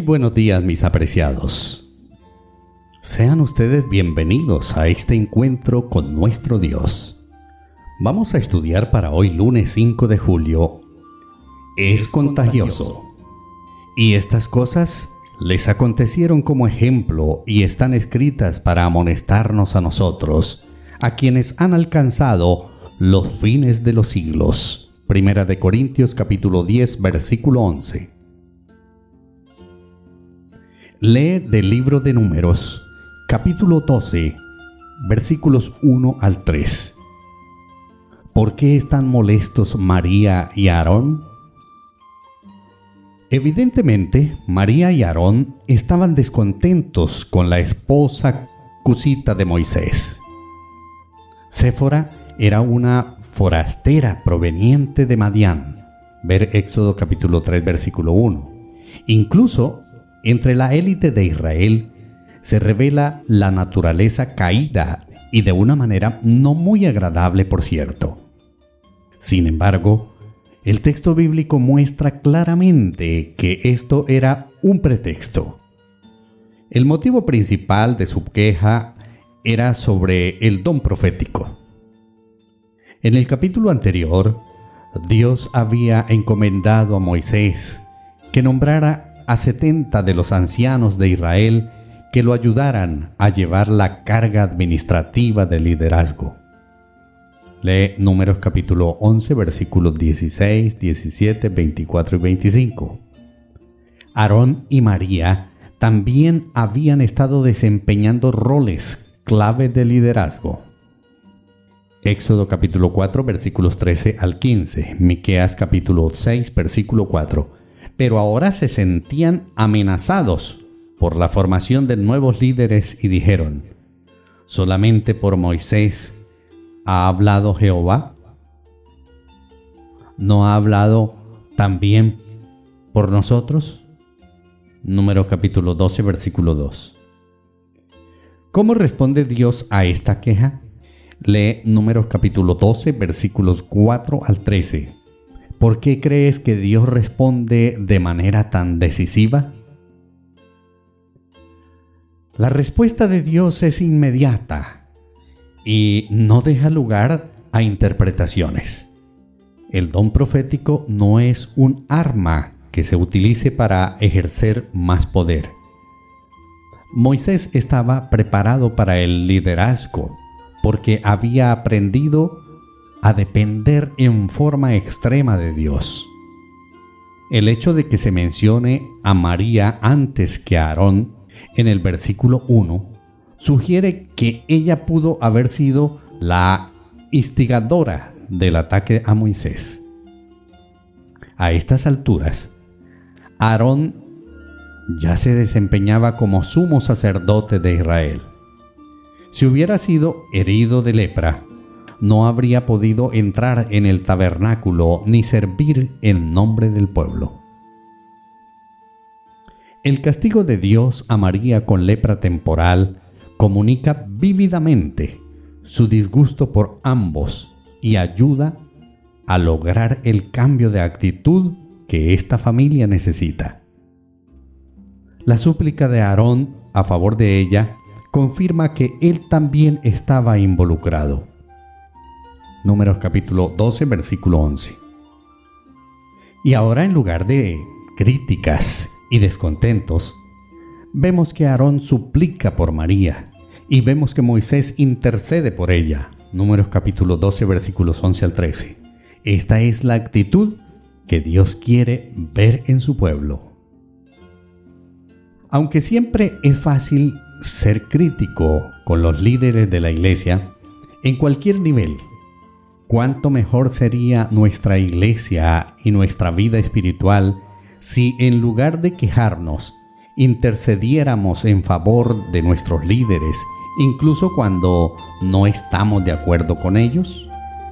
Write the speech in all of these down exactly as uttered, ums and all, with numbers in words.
buenos días, mis apreciados. Sean ustedes bienvenidos a este encuentro con nuestro Dios. Vamos a estudiar para hoy, lunes cinco de julio, Es contagioso. Y estas cosas les acontecieron como ejemplo y están escritas para amonestarnos a nosotros, a quienes han alcanzado los fines de los siglos. Primera de Corintios capítulo diez, versículo once. Lee del libro de Números, capítulo doce, versículos uno al tres. ¿Por qué están molestos María y Aarón? Evidentemente, María y Aarón estaban descontentos con la esposa Cusita de Moisés. Séfora era una forastera proveniente de Madián. Ver Éxodo capítulo tres, versículo uno. Incluso, entre la élite de Israel se revela la naturaleza caída y de una manera no muy agradable, por cierto. Sin embargo, el texto bíblico muestra claramente que esto era un pretexto. El motivo principal de su queja era sobre el don profético. En el capítulo anterior, Dios había encomendado a Moisés que nombrara a setenta de los ancianos de Israel que lo ayudaran a llevar la carga administrativa del liderazgo. Lee Números capítulo once, versículos dieciséis, diecisiete, veinticuatro y veinticinco. Aarón y María también habían estado desempeñando roles clave de liderazgo. Éxodo capítulo cuatro, versículos trece al quince. Miqueas capítulo seis, versículo cuatro. Pero ahora se sentían amenazados por la formación de nuevos líderes y dijeron: ¿solamente por Moisés ha hablado Jehová? ¿No ha hablado también por nosotros? Número capítulo doce, versículo dos. ¿Cómo responde Dios a esta queja? Lee Números capítulo doce, versículos cuatro al trece. ¿Por qué crees que Dios responde de manera tan decisiva? La respuesta de Dios es inmediata y no deja lugar a interpretaciones. El don profético no es un arma que se utilice para ejercer más poder. Moisés estaba preparado para el liderazgo porque había aprendido a depender en forma extrema de Dios. El hecho de que se mencione a María antes que a Aarón en el versículo uno sugiere que ella pudo haber sido la instigadora del ataque a Moisés. A estas alturas, Aarón ya se desempeñaba como sumo sacerdote de Israel. Si hubiera sido herido de lepra, no habría podido entrar en el tabernáculo ni servir en nombre del pueblo. El castigo de Dios a María con lepra temporal comunica vívidamente su disgusto por ambos y ayuda a lograr el cambio de actitud que esta familia necesita. La súplica de Aarón a favor de ella confirma que él también estaba involucrado. Números capítulo doce, versículo once. Y ahora, en lugar de críticas y descontentos, vemos que Aarón suplica por María y vemos que Moisés intercede por ella. Números capítulo doce, versículos once al trece. Esta es la actitud que Dios quiere ver en su pueblo. Aunque siempre es fácil ser crítico con los líderes de la iglesia, en cualquier nivel, ¿cuánto mejor sería nuestra iglesia y nuestra vida espiritual si en lugar de quejarnos, intercediéramos en favor de nuestros líderes, incluso cuando no estamos de acuerdo con ellos?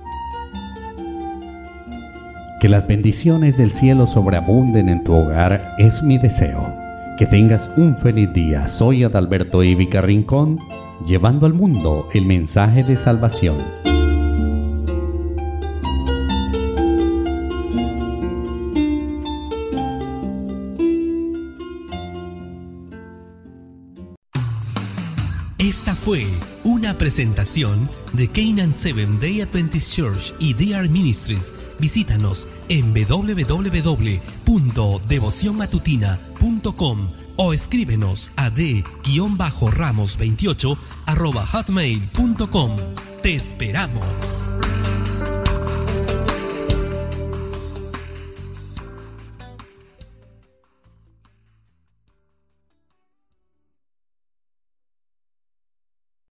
Que las bendiciones del cielo sobreabunden en tu hogar es mi deseo. Que tengas un feliz día. Soy Adalberto Ivica Rincón, llevando al mundo el mensaje de salvación. Esta fue una presentación de Canaan Seventh Day Adventist Church y D R Ministries. Visítanos en doble u doble u doble u punto devoción matutina punto com o escríbenos a d ramos veintiocho arroba hotmail punto com. ¡Te esperamos!